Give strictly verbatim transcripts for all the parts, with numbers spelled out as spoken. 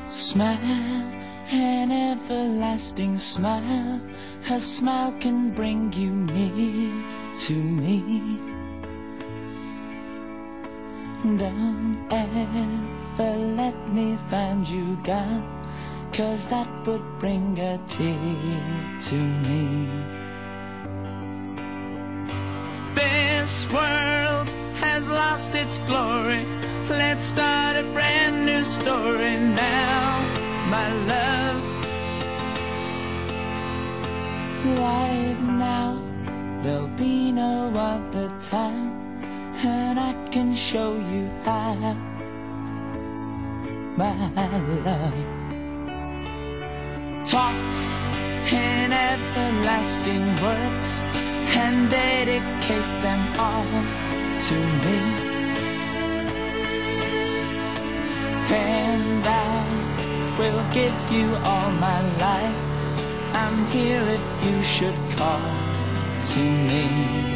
Smile, an everlasting smile. Her smile can bring you near to me. Don't ever let me find you gone, 'cause that would bring a tear to me. This world has lost its glory. Let's start a brand new story now, my love. Right now, there'll be no other time, and I can show you how, my love. Talk in everlasting words and dedicate them all to me, and I will give you all my life. I'm here if you should call to me.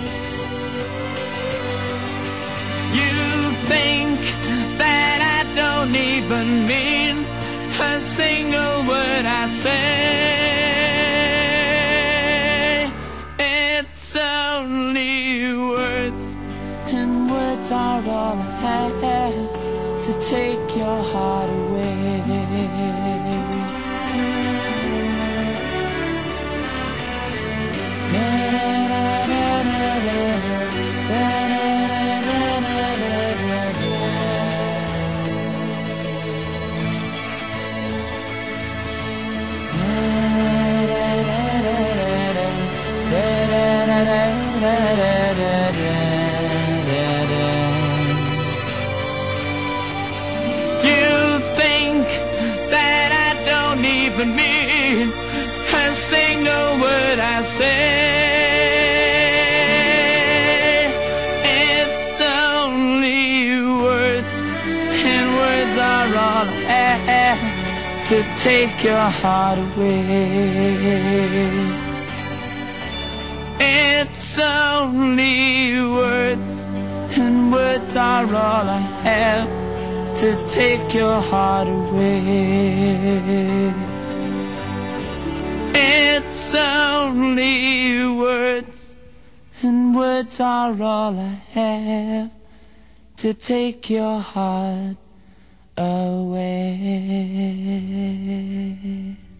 You think that I don't even mean a single word I say. It's only words, and words are all I have to take your heart away. You think that I don't even mean a single word I say. It's only words, and words are all I have to take your heart away. It's only words, and words are all I have to take your heart away. It's only words, and words are all I have to take your heart away.